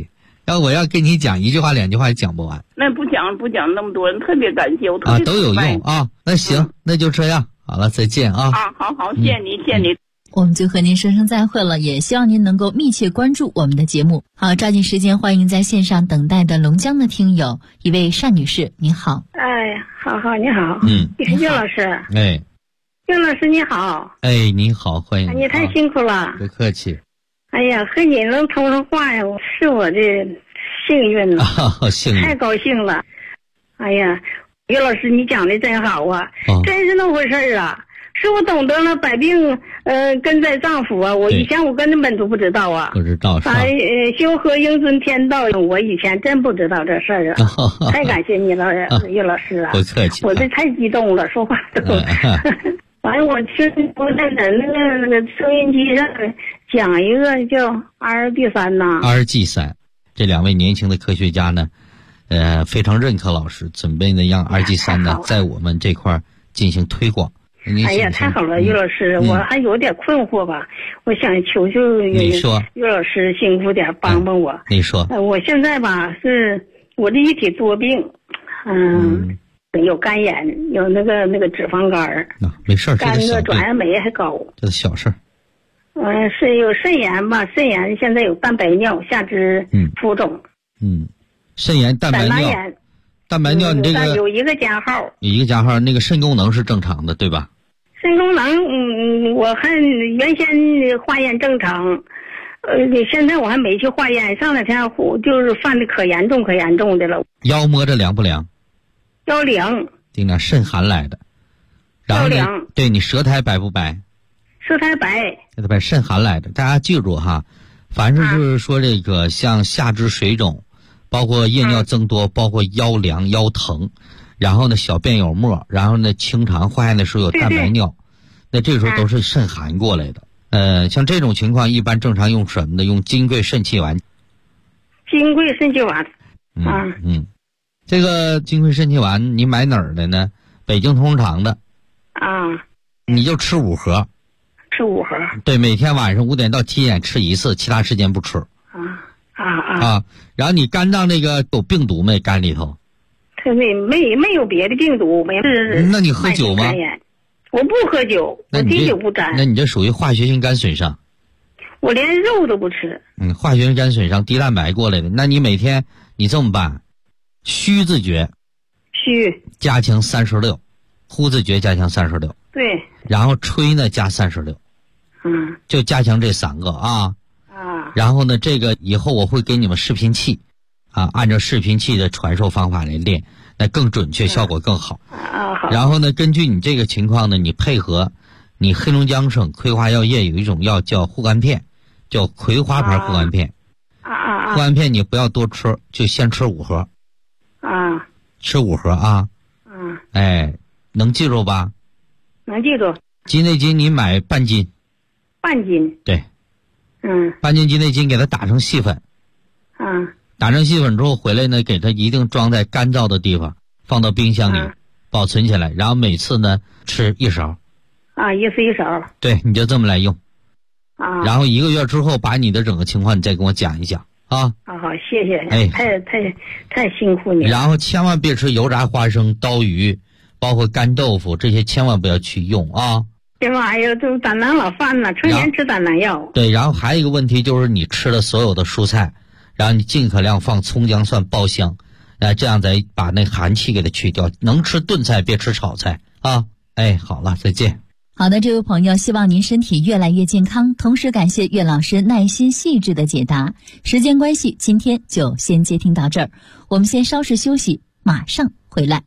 我要跟你讲一句话2句话也讲不完。 那不讲那么多，特别感谢，我特别都有用啊。那行，那就这样，好了，再见啊。 好，谢谢您，谢谢您。 我们就和您说声再会了，也希望您能够密切关注我们的节目。好，抓紧时间欢迎在线上等待的龙江的听友，一位单女士，你好。 好，你好。岳老师。岳老师你好。 你好，欢迎。 你太辛苦了。 不客气。 哎呀，和你能通上话呀，是我的幸运了。 幸运。 太高兴了。哎呀，岳老师你讲的真好啊，真是那么回事啊。是我懂得了百病根在脏腑啊，我以前我根本都不知道啊。 不知道是吧？ 修和应遵天道，我以前真不知道这事儿啊。太感谢你了，岳老师啊。 不客气。 我这太激动了，说话都。完了，我听我在那个收音机上讲一个叫 RG3 呐。 RG3，这2位年轻的科学家呢，非常认可老师，准备呢让 RG3 呢在我们这块进行推广。 哎呀，太好了，岳老师，我还有点困惑吧，我想求你说岳老师辛苦点帮帮我。 你说， 我现在吧是我这一体多病，有肝炎，有那个脂肪肝没事， 肝的转氨酶还高， 这是小事。 是有肾炎吧？肾炎现在有蛋白尿，下肢浮肿。 肾炎、蛋白尿。蛋白尿，你这个有一个加号， 那个肾功能是正常的，对吧？ 肾功能，我还原先化验正常，现在我还没去化验，上两天就是犯的可严重的了。 腰摸着凉不凉？ 腰凉。 定了肾寒来的。 腰凉。 对，你舌苔白不白？ 舌苔白。 舌苔白，肾寒来的。大家记住哈，凡是就是说这个像下肢水肿。包括夜尿增多，包括腰凉腰疼，然后呢小便有沫，然后呢清肠化验的时候有蛋白尿，那这时候都是肾寒过来的。像这种情况一般正常用什么呢？用金匮肾气丸。 金匮肾气丸。 这个金匮肾气丸你买哪儿的呢？北京通常的。你就吃5盒。 吃5盒。 对，每天晚上5点到7点吃1次，其他时间不吃。然后你肝脏那个有病毒没？肝里头？ 没有别的病毒，没有。 那你喝酒吗？ 我不喝酒，我滴酒不沾。 那你这属于化学性肝损伤。 我连肉都不吃。 化学性肝损伤，低蛋白过来的。那你每天你这么办：虚字诀，加强36，呼字诀加强36。 对。 然后吹呢加36。就加强这3个啊。然后呢，这个以后我会给你们视频器，按照视频器的传授方法来练，那更准确，效果更好。 好。 然后呢，根据你这个情况呢，你配合你黑龙江省葵花药业有一种药叫护肝片，叫葵花牌护肝片。护肝片你不要多吃，就先吃5盒。吃5盒啊。能记住吧？ 能记住。 鸡内金你买半斤。 半斤。 对。半斤鸡内金给它打成细粉。打成细粉之后回来呢，给它一定装在干燥的地方，放到冰箱里保存起来，然后每次呢吃1勺。 一次1勺。 对，你就这么来用。然后1个月之后把你的整个情况你再跟我讲一讲啊。 好，谢谢。太辛苦你了。 然后千万别吃油炸花生、刀鱼，包括干豆腐，这些千万不要去用啊。 这玩意儿都胆囊老犯了，春年吃胆囊药。 对，然后还有一个问题就是你吃的所有的蔬菜，然后你尽可量放葱姜蒜爆香，这样再把那寒气给它去掉。能吃炖菜，别吃炒菜啊。好了，再见。 好的，这位朋友，希望您身体越来越健康，同时感谢岳老师耐心细致的解答。时间关系，今天就先接听到这儿，我们先稍事休息，马上回来。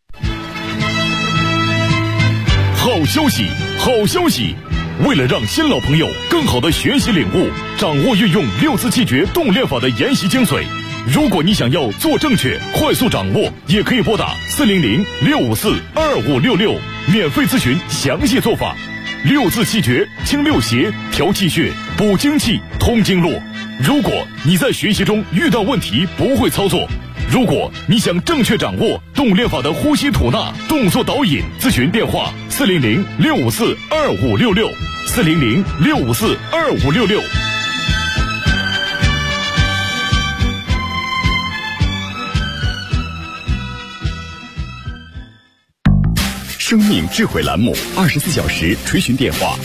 好消息，好消息！为了让新老朋友更好的学习领悟，掌握运用6字气诀动练法的研习精髓，如果你想要做正确、快速掌握，也可以拨打400-654-2566，免费咨询详细做法。6字气诀清6邪、调气血、补精气、通经络。如果你在学习中遇到问题不会操作，如果你想正确掌握动练法的呼吸吐纳、动作导引，咨询电话400-654-2566，400-654-2566。 生命智慧栏目24小时垂询电话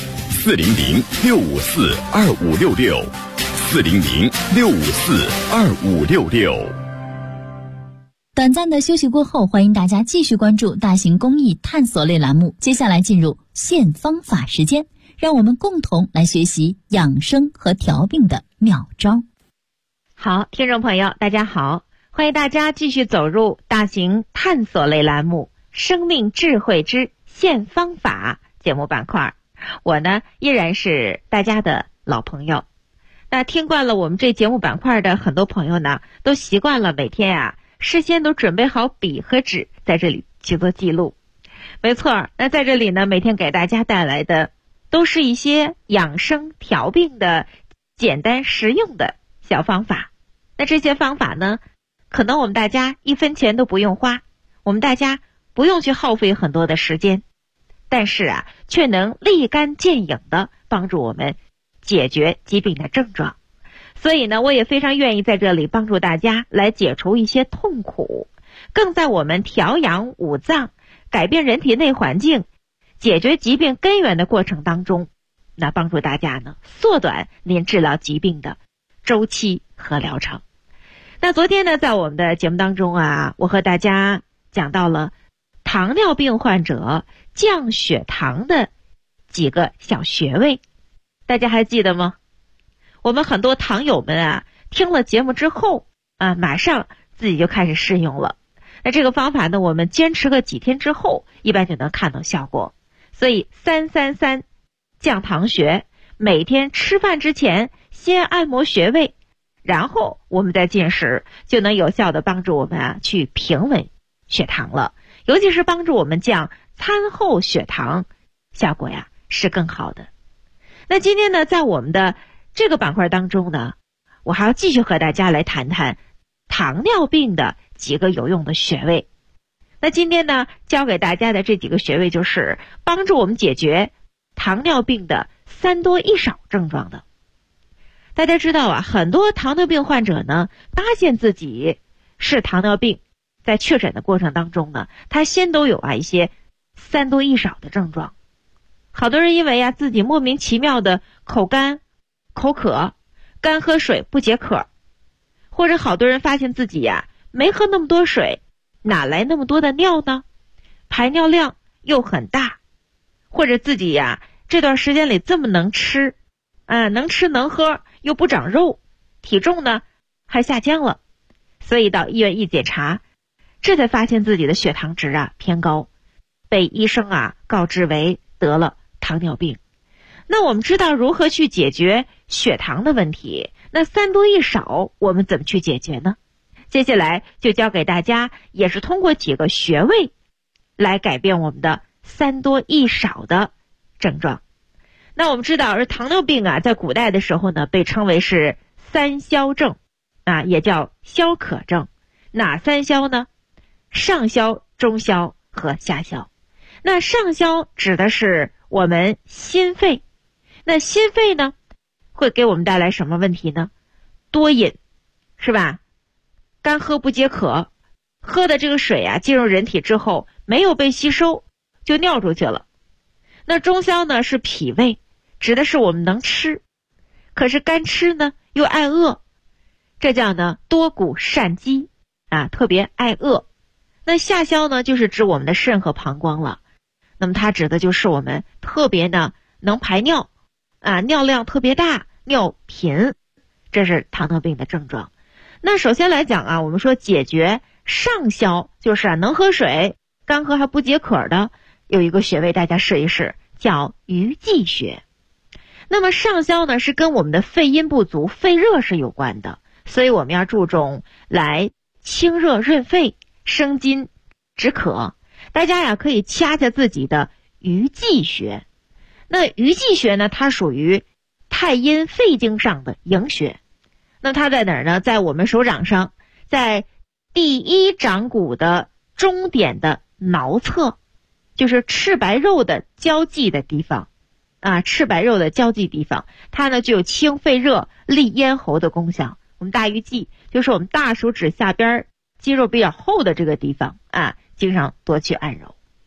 400-654-2566，400-654-2566。 短暂的休息过后，欢迎大家继续关注大型公益探索类栏目。接下来进入现方法时间，让我们共同来学习养生和调病的妙招。 好，听众朋友大家好，欢迎大家继续走入大型探索类栏目生命智慧之现方法节目板块。我呢依然是大家的老朋友。那听惯了我们这节目板块的很多朋友呢，都习惯了每天事先都准备好笔和纸，在这里去做记录。没错，那在这里呢，每天给大家带来的都是一些养生调病的简单实用的小方法。那这些方法呢，可能我们大家1分钱都不用花，我们大家不用去耗费很多的时间，但是却能立竿见影的帮助我们解决疾病的症状。所以呢，我也非常愿意在这里帮助大家来解除一些痛苦，更在我们调养五脏、改变人体内环境、解决疾病根源的过程当中，那帮助大家呢缩短您治疗疾病的周期和疗程。那昨天呢，在我们的节目当中我和大家讲到了糖尿病患者降血糖的几个小穴位，大家还记得吗？我们很多糖友们听了节目之后马上自己就开始试用了。那这个方法呢，我们坚持个几天之后，一般就能看到效果。所以333降糖穴，每天吃饭之前先按摩穴位，然后我们再进食，就能有效的帮助我们去平稳血糖了。尤其是帮助我们降餐后血糖，效果是更好的。那今天呢，在我们的这个板块当中呢，我还要继续和大家来谈谈糖尿病的几个有用的穴位。那今天呢，教给大家的这几个穴位就是帮助我们解决糖尿病的3多1少症状的。大家知道很多糖尿病患者呢，发现自己是糖尿病，在确诊的过程当中呢，他先都有一些3多1少的症状。好多人因为自己莫名其妙的口干、口渴、干喝水不解渴，或者好多人发现自己没喝那么多水，哪来那么多的尿呢？排尿量又很大，或者自己这段时间里这么能吃能吃能喝又不长肉，体重呢还下降了，所以到医院一检查，这才发现自己的血糖值偏高，被医生告知为得了糖尿病。那我们知道如何去解决血糖的问题，那3多1少我们怎么去解决呢？接下来就教给大家，也是通过几个穴位来改变我们的3多1少的症状。那我们知道，而糖尿病在古代的时候呢，被称为是3消症也叫消渴症。哪3消呢？上消、中消和下消。那上消指的是我们心肺，那心肺呢会给我们带来什么问题呢？多饮，是吧？干喝不解渴，喝的这个水进入人体之后没有被吸收，就尿出去了。那中消呢是脾胃，指的是我们能吃，可是干吃呢又爱饿，这叫呢多谷善饥特别爱饿。那下消呢就是指我们的肾和膀胱了，那么它指的就是我们特别呢能排尿尿量特别大，尿频，这是糖尿病的症状。那首先来讲我们说解决上消，就是能喝水，干喝还不解渴的，有一个穴位大家试一试，叫鱼际穴。那么上消呢是跟我们的肺阴不足、肺热是有关的，所以我们要注重来清热润肺、生津止渴。大家可以掐掐自己的鱼际穴。那鱼际穴呢，它属于太阴肺经上的营穴。那它在哪儿呢？在我们手掌上，在第1掌骨的中点的桡侧，就是赤白肉的交际的地方赤白肉的交际地方，它呢具有清肺热、利咽喉的功效。我们大鱼际就是我们大手指下边肌肉比较厚的这个地方经常多去按揉。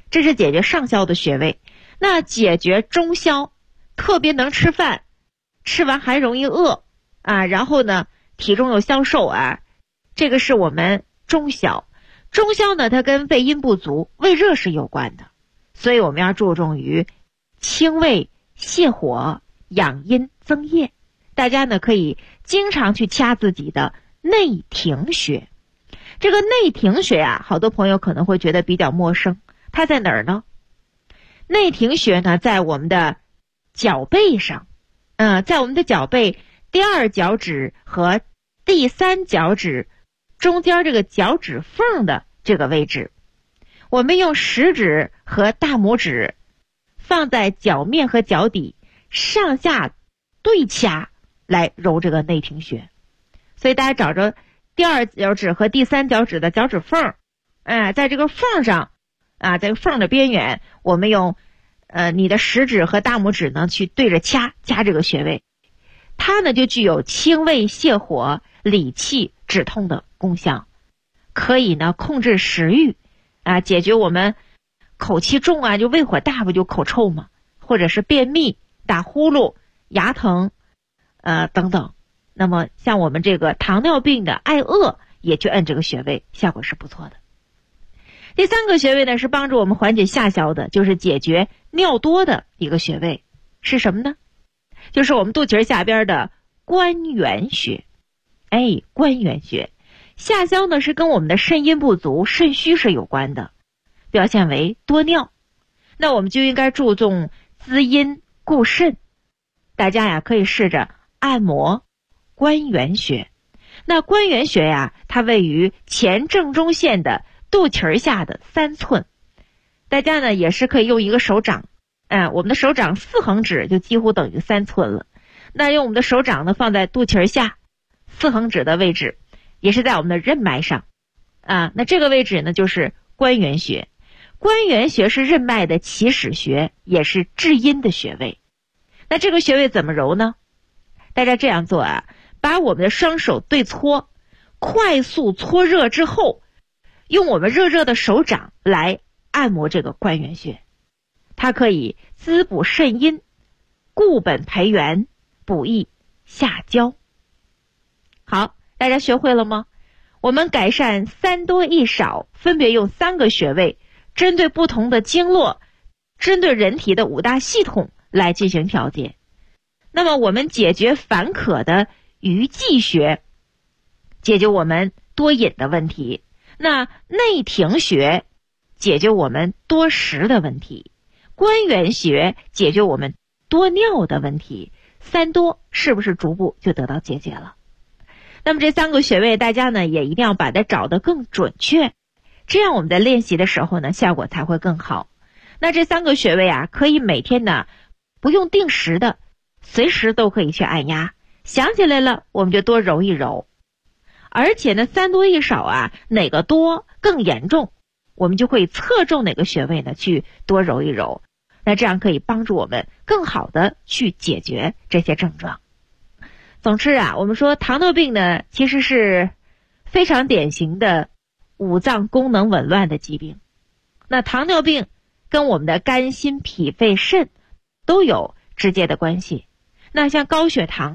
这是解决上消的穴位。那解决中消，特别能吃饭，吃完还容易饿啊，然后呢体重又消瘦啊，这个是我们中消。中消呢，它跟胃阴不足、胃热是有关的，所以我们要注重于清胃、泻火、养阴、增液。大家呢可以经常去掐自己的内庭穴。这个内庭穴啊，好多朋友可能会觉得比较陌生，它在哪儿呢？内庭穴呢，在我们的脚背上，在我们的脚背第2脚趾和第3脚趾中间这个脚趾缝的这个位置。我们用食指和大拇指放在脚面和脚底上下对掐来揉这个内庭穴。所以大家找着第2脚趾和第3脚趾的脚趾缝，在这个缝上在这个缝的边缘，我们用你的食指和大拇指呢去对着掐这个穴位，它呢就具有清胃泻火、理气止痛的功效，可以呢控制食欲解决我们口气重就胃火大，不就口臭吗？或者是便秘、打呼噜、牙疼等等。那么像我们这个糖尿病的爱饿，也去摁这个穴位，效果是不错的。第3个穴位呢是帮助我们缓解下消的，就是解决尿多的一个穴位，是什么呢？就是我们肚脐下边的关元穴。关元穴下消呢是跟我们的肾阴不足、肾虚是有关的，表现为多尿。那我们就应该注重滋阴固肾。大家呀可以试着按摩关元穴。那关元穴呀，它位于前正中线的肚脐下的3寸。大家呢也是可以用一个手掌，我们的手掌4横指就几乎等于3寸了。那用我们的手掌呢放在肚脐下4横指的位置，也是在我们的任脉上那这个位置呢就是关元穴。关元穴是任脉的起始穴，也是治阴的穴位。那这个穴位怎么揉呢？大家这样做把我们的双手对搓，快速搓热之后，用我们热热的手掌来按摩这个关元穴。它可以滋补肾阴，固本培元，补益下焦。好，大家学会了吗？我们改善3多1少，分别用3个穴位，针对不同的经络，针对人体的5大系统来进行调节。那么我们解决烦渴的鱼际穴，解决我们多饮的问题。那内庭穴解决我们多食的问题，关元穴解决我们多尿的问题。3多是不是逐步就得到解决了？那么这3个穴位大家呢也一定要把它找得更准确，这样我们在练习的时候呢效果才会更好。那这3个穴位可以每天呢不用定时的，随时都可以去按压，想起来了我们就多揉一揉。而且呢3多1少哪个多更严重，我们就会侧重哪个穴位呢去多揉一揉。那这样可以帮助我们更好的去解决这些症状。总之我们说糖尿病呢其实是非常典型的五脏功能紊乱的疾病。那糖尿病跟我们的肝、心、脾、肺、肾都有直接的关系。那像高血糖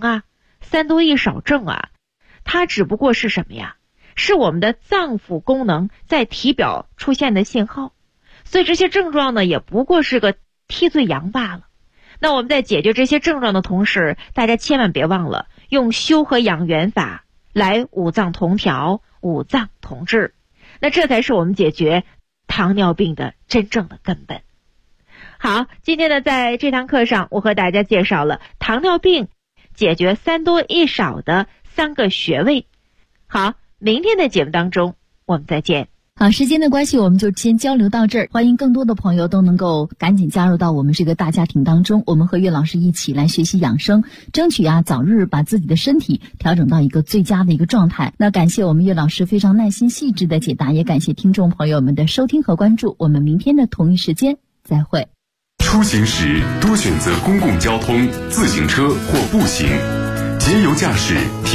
3多1少症它只不过是什么呀？是我们的脏腑功能在体表出现的信号。所以这些症状呢也不过是个替罪羊罢了。那我们在解决这些症状的同时，大家千万别忘了用修和养元法来五脏同调、五脏同治。那这才是我们解决糖尿病的真正的根本。好，今天呢在这堂课上我和大家介绍了糖尿病解决3多1少的3个穴位。好，明天的节目当中我们再见。 好，时间的关系我们就先交流到这儿，欢迎更多的朋友都能够赶紧加入到我们这个大家庭当中，我们和岳老师一起来学习养生，争取早日把自己的身体调整到一个最佳的一个状态。那感谢我们岳老师非常耐心细致的解答，也感谢听众朋友们的收听和关注，我们明天的同一时间再会。 出行时多选择公共交通、自行车或步行，节油驾驶